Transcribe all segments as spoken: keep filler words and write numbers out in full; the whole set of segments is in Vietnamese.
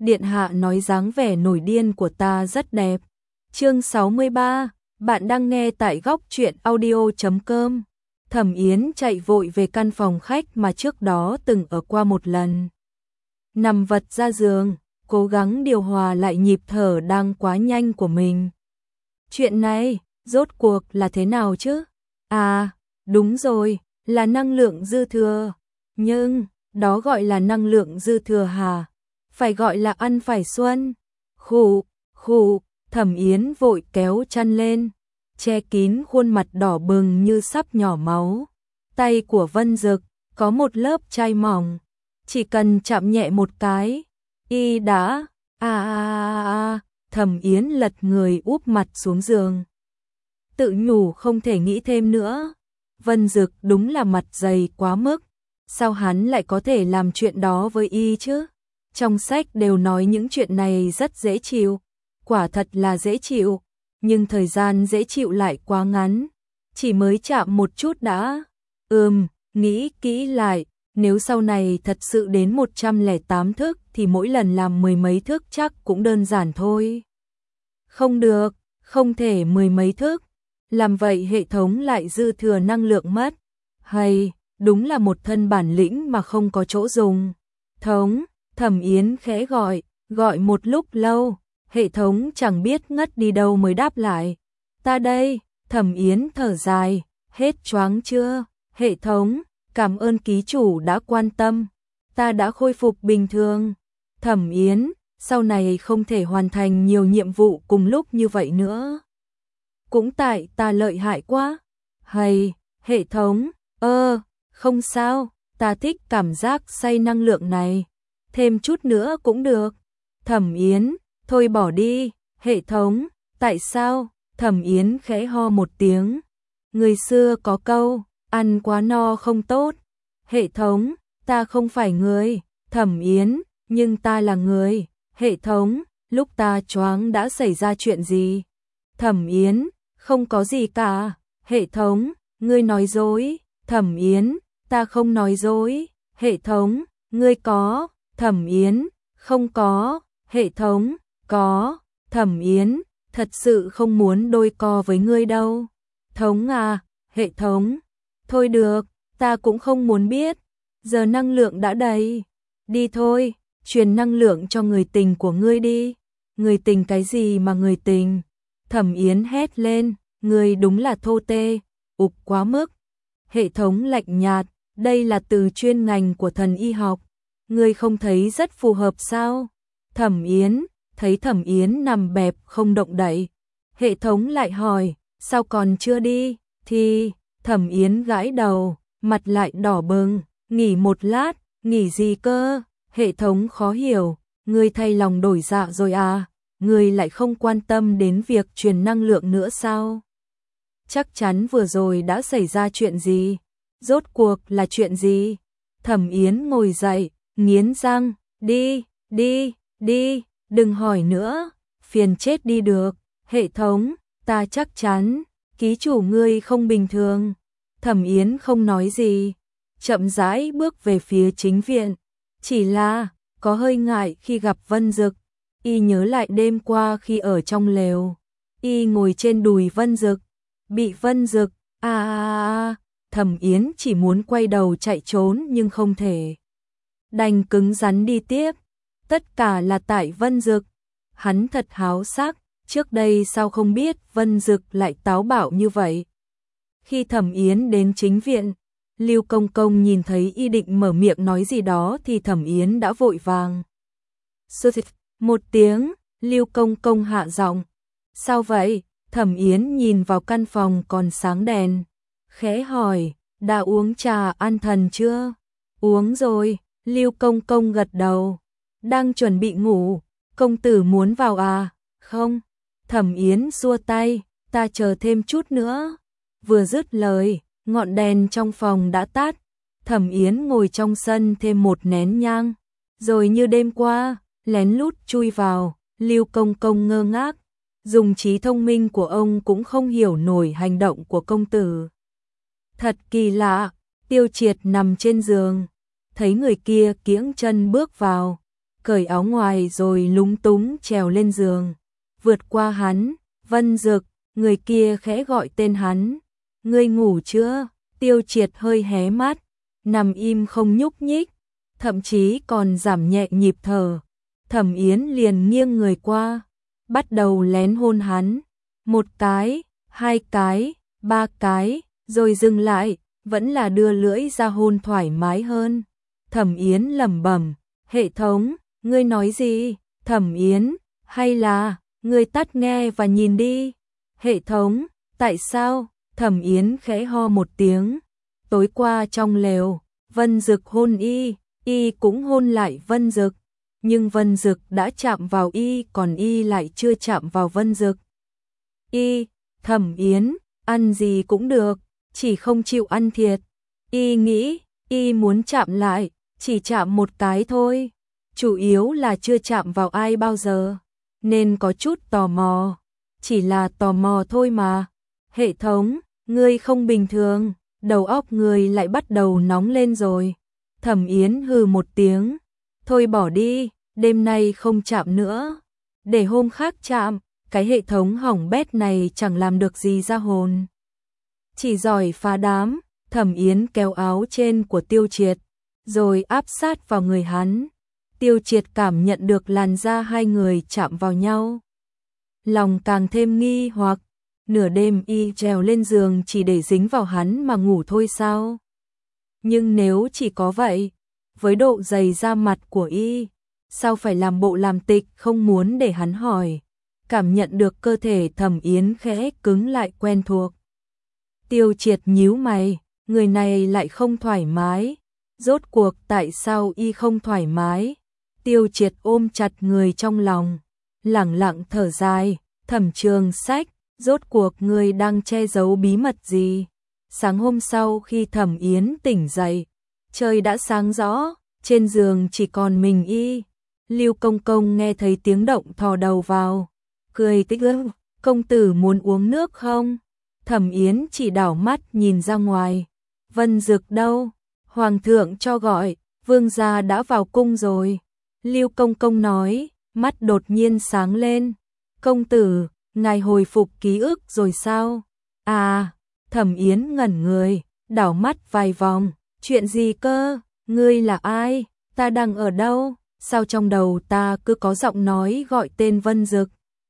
điện hạ nói dáng vẻ nổi điên của ta rất đẹp. Chương sáu mươi ba, bạn đang nghe tại góc truyện audio chấm com. Thẩm Yến chạy vội về căn phòng khách mà trước đó từng ở qua một lần. Nằm vật ra giường, cố gắng điều hòa lại nhịp thở đang quá nhanh của mình. Chuyện này, rốt cuộc là thế nào chứ? À, đúng rồi, là năng lượng dư thừa. Nhưng, đó gọi là năng lượng dư thừa hả? Phải gọi là ăn phải xuân. Khụ, khụ, Thẩm Yến vội kéo chăn lên, che kín khuôn mặt đỏ bừng như sắp nhỏ máu. Tay của Vân Dực có một lớp chai mỏng, chỉ cần chạm nhẹ một cái, y đã a a a. Thẩm Yến lật người úp mặt xuống giường. Tự nhủ không thể nghĩ thêm nữa. Vân Dực đúng là mặt dày quá mức. Sao hắn lại có thể làm chuyện đó với y chứ? Trong sách đều nói những chuyện này rất dễ chịu. Quả thật là dễ chịu. Nhưng thời gian dễ chịu lại quá ngắn. Chỉ mới chạm một chút đã. Ừm, nghĩ kỹ lại. Nếu sau này thật sự đến một trăm lẻ tám thức thì mỗi lần làm mười mấy thức chắc cũng đơn giản thôi. Không được, không thể mười mấy thức. Làm vậy hệ thống lại dư thừa năng lượng mất. Hay, đúng là một thân bản lĩnh mà không có chỗ dùng. Thống, Thẩm Yến khẽ gọi, gọi một lúc lâu, hệ thống chẳng biết ngất đi đâu mới đáp lại. Ta đây, Thẩm Yến thở dài, hết choáng chưa? Hệ thống, cảm ơn ký chủ đã quan tâm. Ta đã khôi phục bình thường. Thẩm Yến, sau này không thể hoàn thành nhiều nhiệm vụ cùng lúc như vậy nữa. Cũng tại ta lợi hại quá. Hay, hệ thống, ơ, không sao, ta thích cảm giác say năng lượng này. Thêm chút nữa cũng được. Thẩm Yến, thôi bỏ đi. Hệ thống, tại sao? Thẩm Yến khẽ ho một tiếng. Người xưa có câu, ăn quá no không tốt. Hệ thống, ta không phải người. Thẩm Yến, nhưng ta là người. Hệ thống, lúc ta choáng đã xảy ra chuyện gì? Thẩm Yến, không có gì cả. Hệ thống, ngươi nói dối. Thẩm Yến, ta không nói dối. Hệ thống, ngươi có. Thẩm Yến, không có. Hệ thống, có. Thẩm Yến, thật sự không muốn đôi co với ngươi đâu. Thống à, hệ thống. Thôi được, ta cũng không muốn biết. Giờ năng lượng đã đầy. Đi thôi, truyền năng lượng cho người tình của ngươi đi. Người tình cái gì mà người tình? Thẩm Yến hét lên, ngươi đúng là thô tê, ục quá mức. Hệ thống lạnh nhạt, đây là từ chuyên ngành của thần y học. Ngươi không thấy rất phù hợp sao? Thẩm Yến, thấy Thẩm Yến nằm bẹp không động đậy. Hệ thống lại hỏi, sao còn chưa đi? Thì, Thẩm Yến gãi đầu, mặt lại đỏ bừng, nghỉ một lát, nghỉ gì cơ? Hệ thống khó hiểu, ngươi thay lòng đổi dạ rồi à? Ngươi lại không quan tâm đến việc truyền năng lượng nữa sao? Chắc chắn vừa rồi đã xảy ra chuyện gì? Rốt cuộc là chuyện gì? Thẩm Yến ngồi dậy, nghiến răng, đi, đi, đi, đừng hỏi nữa, phiền chết đi được. Hệ thống, ta chắc chắn, ký chủ ngươi không bình thường. Thẩm Yến không nói gì, chậm rãi bước về phía chính viện. Chỉ là, có hơi ngại khi gặp Vân Dực. Y nhớ lại đêm qua khi ở trong lều. Y ngồi trên đùi Vân Dực. Bị Vân Dực, a a a, Thẩm Yến chỉ muốn quay đầu chạy trốn nhưng không thể. Đành cứng rắn đi tiếp. Tất cả là tại Vân Dực. Hắn thật háo sắc, trước đây sao không biết Vân Dực lại táo bạo như vậy. Khi Thẩm Yến đến chính viện, Lưu Công Công nhìn thấy y định mở miệng nói gì đó thì Thẩm Yến đã vội vàng. Một tiếng, Lưu Công Công hạ giọng. Sao vậy? Thẩm Yến nhìn vào căn phòng còn sáng đèn. Khẽ hỏi, đã uống trà an thần chưa? Uống rồi, Lưu Công Công gật đầu. Đang chuẩn bị ngủ, công tử muốn vào à? Không. Thẩm Yến xua tay, ta chờ thêm chút nữa. Vừa dứt lời, ngọn đèn trong phòng đã tắt. Thẩm Yến ngồi trong sân thêm một nén nhang. Rồi như đêm qua, lén lút chui vào. Lưu Công Công ngơ ngác. Dùng trí thông minh của ông cũng không hiểu nổi hành động của công tử. Thật kỳ lạ, Tiêu Triệt nằm trên giường. Thấy người kia kiễng chân bước vào. cởi áo ngoài rồi lúng túng trèo lên giường, vượt qua hắn. Vân Dực, người kia khẽ gọi tên hắn. Ngươi ngủ chưa? Tiêu Triệt hơi hé mắt, nằm im không nhúc nhích, thậm chí còn giảm nhẹ nhịp thở. Thẩm Yến liền nghiêng người qua, bắt đầu lén hôn hắn. Một cái, hai cái, ba cái, rồi dừng lại, vẫn là đưa lưỡi ra hôn thoải mái hơn. Thẩm Yến lẩm bẩm, hệ thống, ngươi nói gì? Thẩm Yến, hay là, ngươi tắt nghe và nhìn đi. Hệ thống, tại sao? Thẩm Yến khẽ ho một tiếng. Tối qua trong lều, Vân Dực hôn y, y cũng hôn lại Vân Dực. Nhưng Vân Dực đã chạm vào y, còn y lại chưa chạm vào Vân Dực. Y, Thẩm Yến, ăn gì cũng được, chỉ không chịu ăn thiệt. Y nghĩ, y muốn chạm lại, chỉ chạm một cái thôi. Chủ yếu là chưa chạm vào ai bao giờ, nên có chút tò mò. Chỉ là tò mò thôi mà. Hệ thống, ngươi không bình thường, đầu óc ngươi lại bắt đầu nóng lên rồi. Thẩm Yến hừ một tiếng, thôi bỏ đi, đêm nay không chạm nữa, để hôm khác chạm. Cái hệ thống hỏng bét này chẳng làm được gì ra hồn, chỉ giỏi phá đám. Thẩm Yến kéo áo trên của Tiêu Triệt, rồi áp sát vào người hắn. Tiêu Triệt cảm nhận được làn da hai người chạm vào nhau, lòng càng thêm nghi hoặc. Nửa đêm y trèo lên giường chỉ để dính vào hắn mà ngủ thôi sao? Nhưng nếu chỉ có vậy, với độ dày da mặt của y, sao phải làm bộ làm tịch không muốn để hắn hỏi? Cảm nhận được cơ thể Thẩm Yến khẽ cứng lại quen thuộc. Tiêu Triệt nhíu mày, người này lại không thoải mái. Rốt cuộc tại sao y không thoải mái? Tiêu Triệt ôm chặt người trong lòng, lẳng lặng thở dài. Thẩm Trường Sách, rốt cuộc người đang che giấu bí mật gì? Sáng hôm sau khi Thẩm Yến tỉnh dậy, trời đã sáng rõ, trên giường chỉ còn mình y. Lưu Công Công nghe thấy tiếng động thò đầu vào, cười tích ức, công tử muốn uống nước không? Thẩm Yến chỉ đảo mắt nhìn ra ngoài. Vân Dực đâu? Hoàng thượng cho gọi, vương gia đã vào cung rồi. Lưu Công Công nói, mắt đột nhiên sáng lên. Công tử, ngài hồi phục ký ức rồi sao? À, Thẩm Yến ngẩn người, đảo mắt vài vòng. Chuyện gì cơ? Ngươi là ai? Ta đang ở đâu? Sao trong đầu ta cứ có giọng nói gọi tên Vân Dực?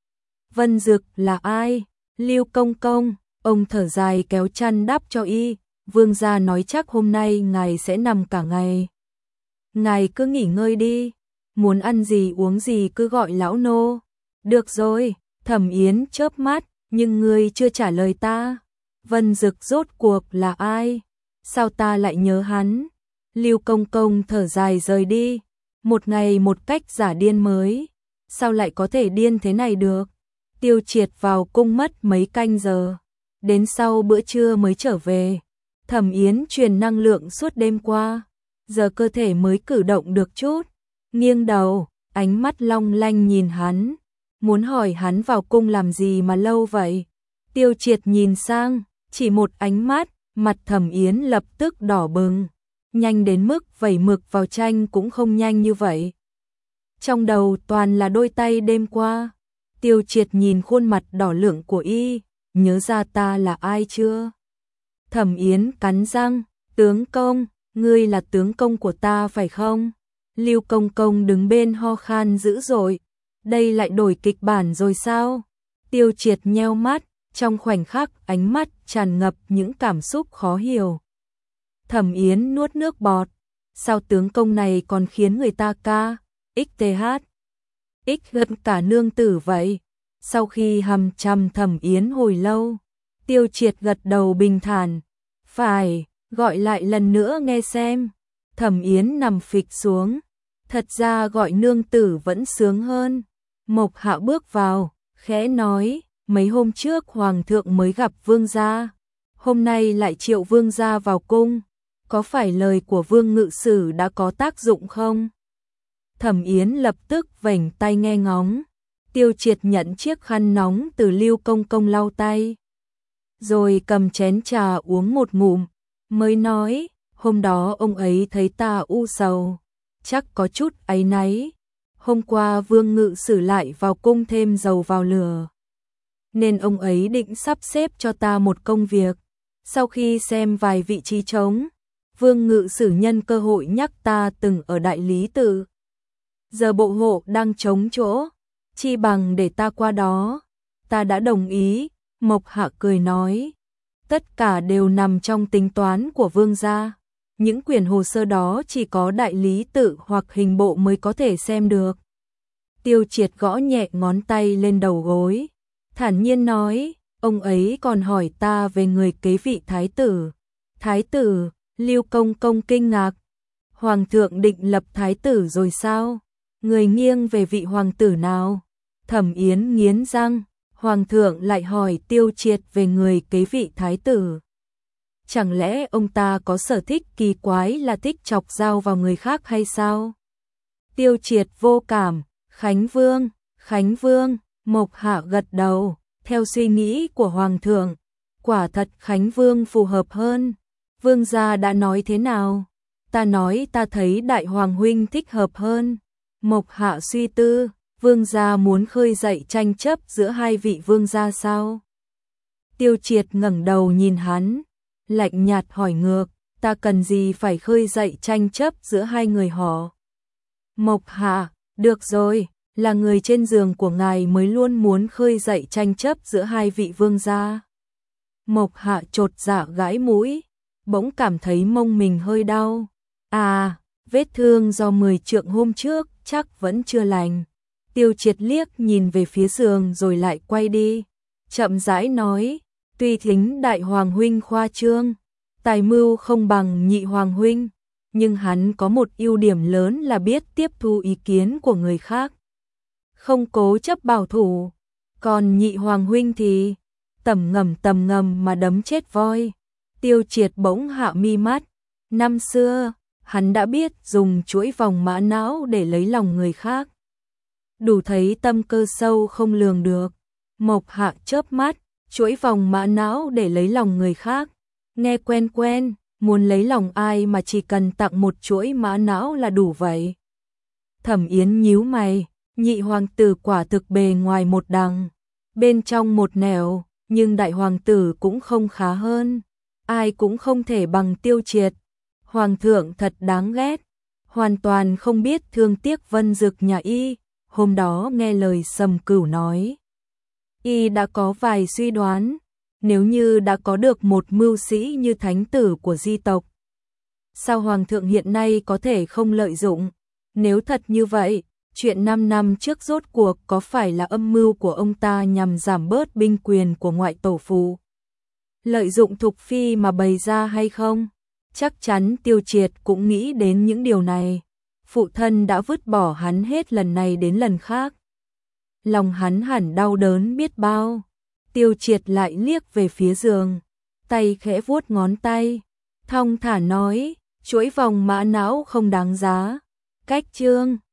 Vân Dực là ai? Lưu Công Công, ông thở dài kéo chăn đắp cho y. Vương gia nói chắc hôm nay ngài sẽ nằm cả ngày. Ngài cứ nghỉ ngơi đi, muốn ăn gì uống gì cứ gọi lão nô. Được rồi. Thẩm Yến chớp mắt, nhưng ngươi chưa trả lời ta. Vân Dực rốt cuộc là ai? Sao ta lại nhớ hắn? Lưu Công Công thở dài rời đi. Một ngày một cách giả điên mới. Sao lại có thể điên thế này được? Tiêu Triệt vào cung mất mấy canh giờ, đến sau bữa trưa mới trở về. Thẩm Yến truyền năng lượng suốt đêm qua, giờ cơ thể mới cử động được chút. Nghiêng đầu, ánh mắt long lanh nhìn hắn, muốn hỏi hắn vào cung làm gì mà lâu vậy. Tiêu Triệt nhìn sang, chỉ một ánh mắt, mặt Thẩm Yến lập tức đỏ bừng, nhanh đến mức vẩy mực vào tranh cũng không nhanh như vậy. Trong đầu toàn là đôi tay đêm qua. Tiêu Triệt nhìn khuôn mặt đỏ lựng của y, nhớ ra ta là ai chưa? Thẩm Yến cắn răng, tướng công, ngươi là tướng công của ta phải không? Lưu Công Công đứng bên ho khan dữ dội, đây lại đổi kịch bản rồi sao? Tiêu Triệt nheo mắt, trong khoảnh khắc ánh mắt tràn ngập những cảm xúc khó hiểu. Thẩm Yến nuốt nước bọt, sao tướng công này còn khiến người ta ca, xth, x gần cả nương tử vậy? Sau khi hầm chằm Thẩm Yến hồi lâu, Tiêu Triệt gật đầu bình thản, phải, gọi lại lần nữa nghe xem. Thẩm Yến nằm phịch xuống, thật ra gọi nương tử vẫn sướng hơn. Mộc Hạo bước vào, khẽ nói, mấy hôm trước hoàng thượng mới gặp vương gia, hôm nay lại triệu vương gia vào cung, có phải lời của vương ngự sử đã có tác dụng không? Thẩm Yến lập tức vểnh tay nghe ngóng. Tiêu Triệt nhận chiếc khăn nóng từ Lưu Công Công lau tay, rồi cầm chén trà uống một ngụm, mới nói, hôm đó ông ấy thấy ta u sầu, chắc có chút áy náy, hôm qua Vương Ngự Sử lại vào cung thêm dầu vào lửa, nên ông ấy định sắp xếp cho ta một công việc. Sau khi xem vài vị trí trống, Vương Ngự Sử nhân cơ hội nhắc ta từng ở Đại Lý Tự. Giờ bộ hộ đang trống chỗ, chi bằng để ta qua đó. Ta đã đồng ý. Mộc Hạ cười nói, tất cả đều nằm trong tính toán của Vương gia. Những quyển hồ sơ đó chỉ có Đại Lý Tự hoặc hình bộ mới có thể xem được. Tiêu Triệt gõ nhẹ ngón tay lên đầu gối, thản nhiên nói, ông ấy còn hỏi ta về người kế vị thái tử. Thái tử? Lưu Công Công kinh ngạc. Hoàng thượng định lập thái tử rồi sao? Người nghiêng về vị hoàng tử nào? Thẩm Yến nghiến răng, hoàng thượng lại hỏi Tiêu Triệt về người kế vị thái tử. Chẳng lẽ ông ta có sở thích kỳ quái là thích chọc dao vào người khác hay sao? Tiêu Triệt vô cảm, Khánh Vương, Khánh Vương. Mộc Hạ gật đầu, theo suy nghĩ của hoàng thượng, quả thật Khánh Vương phù hợp hơn. Vương gia đã nói thế nào? Ta nói ta thấy đại hoàng huynh thích hợp hơn. Mộc Hạ suy tư, vương gia muốn khơi dậy tranh chấp giữa hai vị vương gia sao? Tiêu Triệt ngẩng đầu nhìn hắn, lạnh nhạt hỏi ngược, ta cần gì phải khơi dậy tranh chấp giữa hai người họ? Mộc Hạ, được rồi, là người trên giường của ngài mới luôn muốn khơi dậy tranh chấp giữa hai vị vương gia. Mộc Hạ chột dạ gãi mũi, bỗng cảm thấy mông mình hơi đau. À, vết thương do mười trượng hôm trước chắc vẫn chưa lành. Tiêu Triệt liếc nhìn về phía giường rồi lại quay đi, chậm rãi nói, tuy thính đại hoàng huynh khoa trương, tài mưu không bằng nhị hoàng huynh, nhưng hắn có một ưu điểm lớn là biết tiếp thu ý kiến của người khác, không cố chấp bảo thủ. Còn nhị hoàng huynh thì tầm ngầm tầm ngầm mà đấm chết voi. Tiêu Triệt bỗng hạ mi mắt, năm xưa hắn đã biết dùng chuỗi vòng mã não để lấy lòng người khác, đủ thấy tâm cơ sâu không lường được. Mộc Hạ chớp mắt, chuỗi vòng mã não để lấy lòng người khác, nghe quen quen, muốn lấy lòng ai mà chỉ cần tặng một chuỗi mã não là đủ vậy. Thẩm Yến nhíu mày, nhị hoàng tử quả thực bề ngoài một đằng, bên trong một nẻo, nhưng đại hoàng tử cũng không khá hơn, ai cũng không thể bằng Tiêu Triệt. Hoàng thượng thật đáng ghét, hoàn toàn không biết thương tiếc Vân Dực nhà y. Hôm đó nghe lời Sầm Cửu nói, y đã có vài suy đoán, nếu như đã có được một mưu sĩ như thánh tử của di tộc, sao hoàng thượng hiện nay có thể không lợi dụng? Nếu thật như vậy, chuyện năm năm trước rốt cuộc có phải là âm mưu của ông ta nhằm giảm bớt binh quyền của ngoại tổ phụ, lợi dụng Thục Phi mà bày ra hay không? Chắc chắn Tiêu Triệt cũng nghĩ đến những điều này. Phụ thân đã vứt bỏ hắn hết lần này đến lần khác, lòng hắn hẳn đau đớn biết bao. Tiêu Triệt lại liếc về phía giường, tay khẽ vuốt ngón tay, thong thả nói, chuỗi vòng mã não không đáng giá. Cách chương